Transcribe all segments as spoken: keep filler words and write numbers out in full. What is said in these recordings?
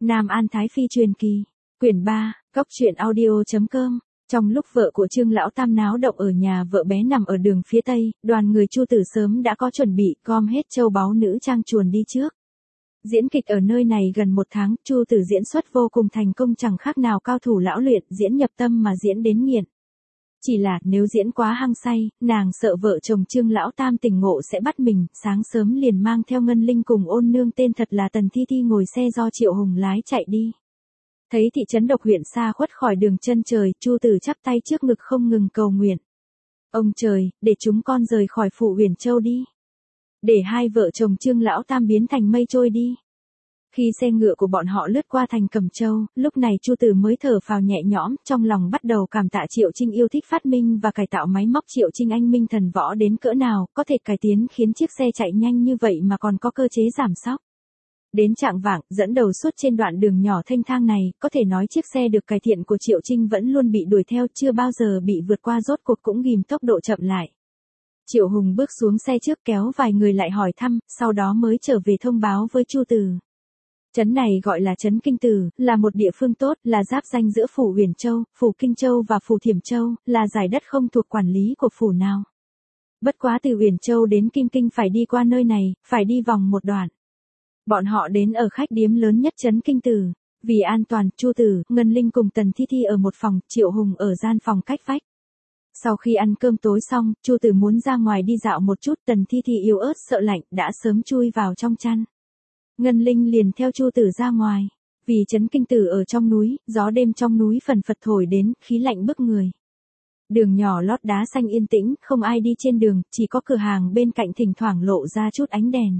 Nam An Thái Phi truyền kỳ, quyển ba, góc truyện audio chấm com. Trong lúc vợ của Trương lão tam náo động ở nhà vợ bé nằm ở đường phía tây, đoàn người Chu Tử sớm đã có chuẩn bị, gom hết châu báu nữ trang chuồn đi trước. Diễn kịch ở nơi này gần một tháng, Chu Tử diễn xuất vô cùng thành công, chẳng khác nào cao thủ lão luyện, diễn nhập tâm mà diễn đến nghiện. Chỉ là, nếu diễn quá hăng say, nàng sợ vợ chồng Trương lão tam tỉnh ngộ sẽ bắt mình, sáng sớm liền mang theo Ngân Linh cùng ôn nương tên thật là Tần Thi Thi ngồi xe do Triệu Hùng lái chạy đi. Thấy thị trấn Độc huyện xa khuất khỏi đường chân trời, Chu Tử chắp tay trước ngực không ngừng cầu nguyện. Ông trời, để chúng con rời khỏi phủ Huyền Châu đi. Để hai vợ chồng Trương lão tam biến thành mây trôi đi. Khi xe ngựa của bọn họ lướt qua thành Cẩm Châu, lúc này Chu Tử mới thở phào nhẹ nhõm, trong lòng bắt đầu cảm tạ Triệu Trinh yêu thích phát minh và cải tạo máy móc. Triệu Trinh anh minh thần võ đến cỡ nào, có thể cải tiến khiến chiếc xe chạy nhanh như vậy mà còn có cơ chế giảm xóc. Đến chạng vạng, dẫn đầu suốt trên đoạn đường nhỏ thênh thang này, có thể nói chiếc xe được cải thiện của Triệu Trinh vẫn luôn bị đuổi theo, chưa bao giờ bị vượt qua, rốt cuộc cũng ghim tốc độ chậm lại. Triệu Hùng bước xuống xe trước kéo vài người lại hỏi thăm, sau đó mới trở về thông báo với Chu Tử. Trấn này gọi là trấn Kinh Tử, là một địa phương tốt, là giáp ranh giữa phủ Huyền Châu, phủ Kinh Châu và phủ Thiểm Châu, là giải đất không thuộc quản lý của phủ nào. Bất quá từ Huyền Châu đến Kim Kinh phải đi qua nơi này, phải đi vòng một đoạn. Bọn họ đến ở khách điếm lớn nhất trấn Kinh Tử. Vì an toàn, Chu Tử, Ngân Linh cùng Tần Thi Thi ở một phòng, Triệu Hùng ở gian phòng cách vách. Sau khi ăn cơm tối xong, Chu Tử muốn ra ngoài đi dạo một chút, Tần Thi Thi yếu ớt sợ lạnh, đã sớm chui vào trong chăn. Ngân Linh liền theo Chu Tử ra ngoài. Vì trấn Kinh Tử ở trong núi, gió đêm trong núi phần phật thổi đến, khí lạnh bức người. Đường nhỏ lót đá xanh yên tĩnh, không ai đi trên đường, chỉ có cửa hàng bên cạnh thỉnh thoảng lộ ra chút ánh đèn.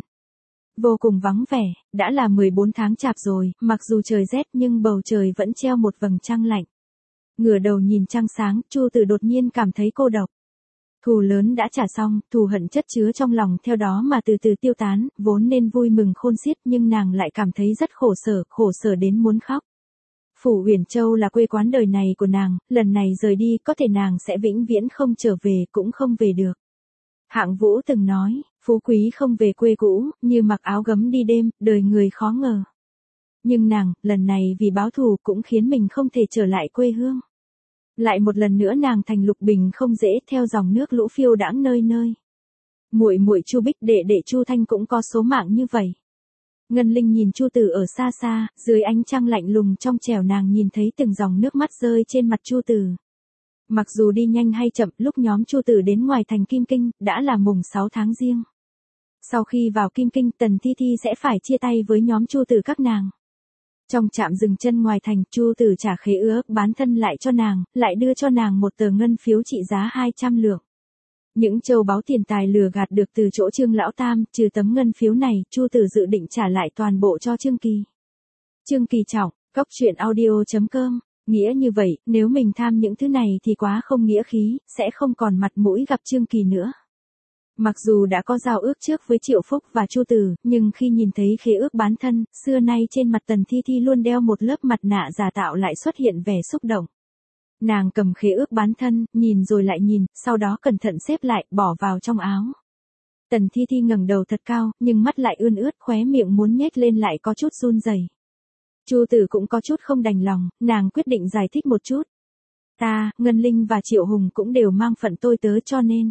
Vô cùng vắng vẻ, đã là mười bốn tháng chạp rồi, mặc dù trời rét nhưng bầu trời vẫn treo một vầng trăng lạnh. Ngửa đầu nhìn trăng sáng, Chu Tử đột nhiên cảm thấy cô độc. Thù lớn đã trả xong, thù hận chất chứa trong lòng theo đó mà từ từ tiêu tán, vốn nên vui mừng khôn xiết nhưng nàng lại cảm thấy rất khổ sở, khổ sở đến muốn khóc. Phủ Huyền Châu là quê quán đời này của nàng, lần này rời đi có thể nàng sẽ vĩnh viễn không trở về, cũng không về được. Hạng Vũ từng nói, phú quý không về quê cũ, như mặc áo gấm đi đêm, đời người khó ngờ. Nhưng nàng, lần này vì báo thù cũng khiến mình không thể trở lại quê hương. Lại một lần nữa nàng thành Lục Bình không dễ, theo dòng nước lũ phiêu đãng nơi nơi. Muội muội Chu Bích, đệ đệ Chu Thanh cũng có số mạng như vậy. Ngân Linh nhìn Chu Tử ở xa xa, dưới ánh trăng lạnh lùng trong trẻo nàng nhìn thấy từng dòng nước mắt rơi trên mặt Chu Tử. Mặc dù đi nhanh hay chậm, lúc nhóm Chu Tử đến ngoài thành Kim Kinh, đã là mùng sáu tháng Giêng. Sau khi vào Kim Kinh, Tần Thi Thi sẽ phải chia tay với nhóm Chu Tử các nàng. Trong trạm dừng chân ngoài thành, Chu Tử trả khế ước bán thân lại cho nàng, lại đưa cho nàng một tờ ngân phiếu trị giá hai trăm lượng. Những châu báu tiền tài lừa gạt được từ chỗ Trương lão tam, trừ tấm ngân phiếu này, Chu Tử dự định trả lại toàn bộ cho Trương Kỳ. Trương Kỳ Trọng, góc truyện audio chấm com. Nghĩa như vậy, nếu mình tham những thứ này thì quá không nghĩa khí, sẽ không còn mặt mũi gặp Trương Kỳ nữa. Mặc dù đã có giao ước trước với Triệu Phúc và Chu Tử, nhưng khi nhìn thấy khế ước bán thân, xưa nay trên mặt Tần Thi Thi luôn đeo một lớp mặt nạ giả tạo lại xuất hiện vẻ xúc động. Nàng cầm khế ước bán thân, nhìn rồi lại nhìn, sau đó cẩn thận xếp lại, bỏ vào trong áo. Tần Thi Thi ngẩng đầu thật cao, nhưng mắt lại ươn ướt, khóe miệng muốn nhếch lên lại có chút run rẩy. Chu Tử cũng có chút không đành lòng, nàng quyết định giải thích một chút. Ta, Ngân Linh và Triệu Hùng cũng đều mang phận tôi tớ cho nên.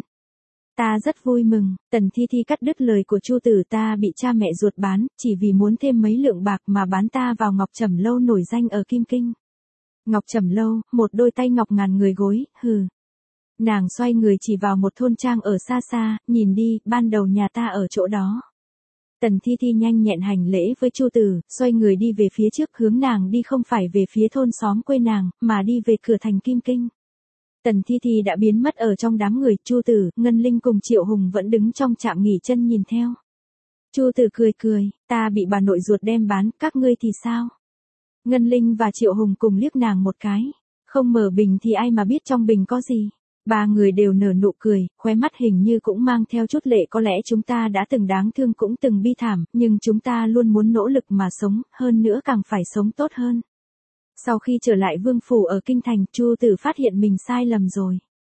Ta rất vui mừng. Tần Thi Thi cắt đứt lời của Chu Tử. Ta bị cha mẹ ruột bán, chỉ vì muốn thêm mấy lượng bạc mà bán ta vào Ngọc Trầm Lâu nổi danh ở Kim Kinh. Ngọc Trầm Lâu, một đôi tay ngọc ngàn người gối, hừ. Nàng xoay người chỉ vào một thôn trang ở xa xa, nhìn đi, ban đầu nhà ta ở chỗ đó. Tần Thi Thi nhanh nhẹn hành lễ với Chu Tử, xoay người đi về phía trước, hướng nàng đi không phải về phía thôn xóm quê nàng, mà đi về cửa thành Kim Kinh. Tần Thi Thi đã biến mất ở trong đám người, Chu Tử, Ngân Linh cùng Triệu Hùng vẫn đứng trong trạm nghỉ chân nhìn theo. Chu Tử cười cười, ta bị bà nội ruột đem bán, các ngươi thì sao? Ngân Linh và Triệu Hùng cùng liếc nàng một cái, không mở bình thì ai mà biết trong bình có gì. Ba người đều nở nụ cười, khóe mắt hình như cũng mang theo chút lệ. Có lẽ chúng ta đã từng đáng thương cũng từng bi thảm, nhưng chúng ta luôn muốn nỗ lực mà sống, hơn nữa càng phải sống tốt hơn. Sau khi trở lại vương phủ ở Kinh Thành, Chu Tử phát hiện mình sai lầm rồi.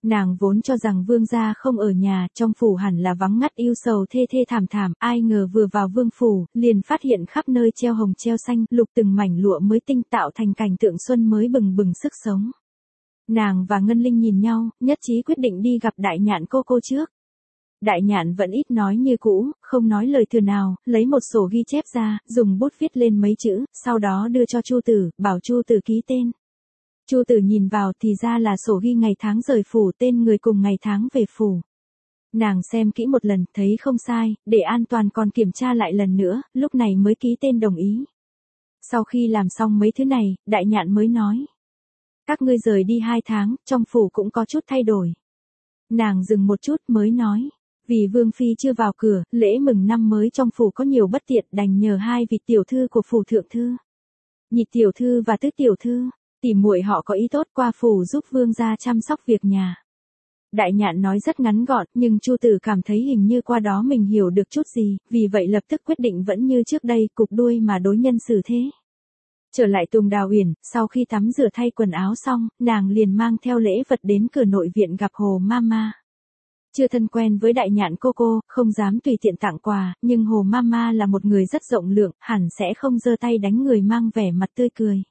Nàng vốn cho rằng vương gia không ở nhà, trong phủ hẳn là vắng ngắt ưu sầu thê thê thảm thảm, ai ngờ vừa vào vương phủ, liền phát hiện khắp nơi treo hồng treo xanh, lục từng mảnh lụa mới tinh tạo thành cảnh tượng xuân mới bừng bừng sức sống. Nàng và Ngân Linh nhìn nhau, nhất trí quyết định đi gặp đại nhạn cô cô trước. Đại nhạn vẫn ít nói như cũ, không nói lời thừa nào, lấy một sổ ghi chép ra, dùng bút viết lên mấy chữ, sau đó đưa cho Chu Tử, bảo Chu Tử ký tên. Chu Tử nhìn vào thì ra là sổ ghi ngày tháng rời phủ, tên người cùng ngày tháng về phủ. Nàng xem kỹ một lần, thấy không sai, để an toàn còn kiểm tra lại lần nữa, lúc này mới ký tên đồng ý. Sau khi làm xong mấy thứ này, đại nhạn mới nói. Các ngươi rời đi hai tháng, trong phủ cũng có chút thay đổi. Nàng dừng một chút mới nói. Vì Vương Phi chưa vào cửa, lễ mừng năm mới trong phủ có nhiều bất tiện, đành nhờ hai vị tiểu thư của phủ thượng thư. Nhị tiểu thư và tứ tiểu thư, tỉ muội họ có ý tốt qua phủ giúp vương gia chăm sóc việc nhà. Đại nhạn nói rất ngắn gọn, nhưng Chu Tử cảm thấy hình như qua đó mình hiểu được chút gì, vì vậy lập tức quyết định vẫn như trước đây, cụp đuôi mà đối nhân xử thế. Trở lại Tùng Đào Uyển, sau khi tắm rửa thay quần áo xong, nàng liền mang theo lễ vật đến cửa nội viện gặp Hồ Mama. Chưa thân quen với đại nhạn cô cô, không dám tùy tiện tặng quà, nhưng Hồ Mama là một người rất rộng lượng, hẳn sẽ không giơ tay đánh người mang vẻ mặt tươi cười.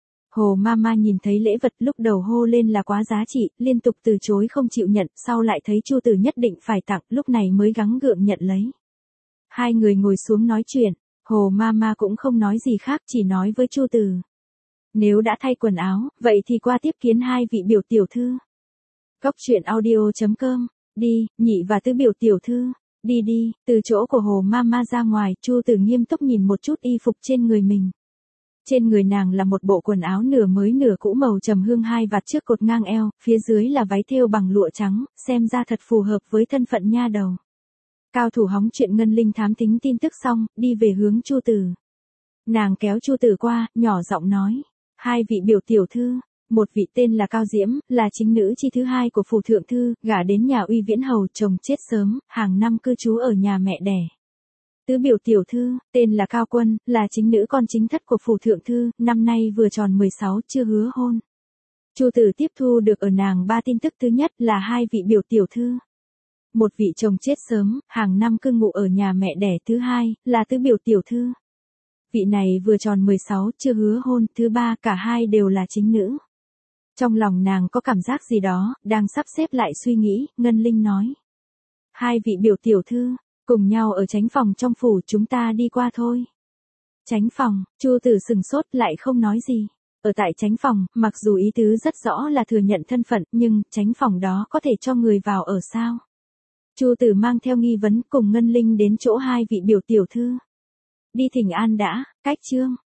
Hồ Mama nhìn thấy lễ vật lúc đầu hô lên là quá giá trị, liên tục từ chối không chịu nhận, sau lại thấy Chu Tử nhất định phải tặng, lúc này mới gắng gượng nhận lấy. Hai người ngồi xuống nói chuyện, Hồ Mama cũng không nói gì khác, chỉ nói với Chu Tử. Nếu đã thay quần áo, vậy thì qua tiếp kiến hai vị biểu tiểu thư. Cốc truyện audio chấm com. Đi, nhị và tứ biểu tiểu thư, đi đi, từ chỗ của Hồ Mama ra ngoài, Chu Tử nghiêm túc nhìn một chút y phục trên người mình. Trên người nàng là một bộ quần áo nửa mới nửa cũ màu trầm hương, hai vạt trước cột ngang eo, phía dưới là váy thêu bằng lụa trắng, xem ra thật phù hợp với thân phận nha đầu. Cao thủ hóng chuyện Ngân Linh thám thính tin tức xong, đi về hướng Chu Tử. Nàng kéo Chu Tử qua, nhỏ giọng nói, hai vị biểu tiểu thư. Một vị tên là Cao Diễm, là chính nữ chi thứ hai của phủ thượng thư, gả đến nhà Uy Viễn hầu, chồng chết sớm, hàng năm cư trú ở nhà mẹ đẻ. Tứ biểu tiểu thư, tên là Cao Quân, là chính nữ con chính thất của phủ thượng thư, năm nay vừa tròn mười sáu, chưa hứa hôn. Chu Tử tiếp thu được ở nàng ba tin tức, thứ nhất là hai vị biểu tiểu thư. Một vị chồng chết sớm, hàng năm cư ngụ ở nhà mẹ đẻ, thứ hai là tứ biểu tiểu thư. Vị này vừa tròn mười sáu, chưa hứa hôn, thứ ba cả hai đều là chính nữ. Trong lòng nàng có cảm giác gì đó, đang sắp xếp lại suy nghĩ, Ngân Linh nói. Hai vị biểu tiểu thư, cùng nhau ở chánh phòng trong phủ, chúng ta đi qua thôi. Chánh phòng, Chu Tử sừng sốt lại không nói gì. Ở tại chánh phòng, mặc dù ý tứ rất rõ là thừa nhận thân phận, nhưng chánh phòng đó có thể cho người vào ở sao? Chu Tử mang theo nghi vấn cùng Ngân Linh đến chỗ hai vị biểu tiểu thư. Đi thỉnh an đã, cách chương.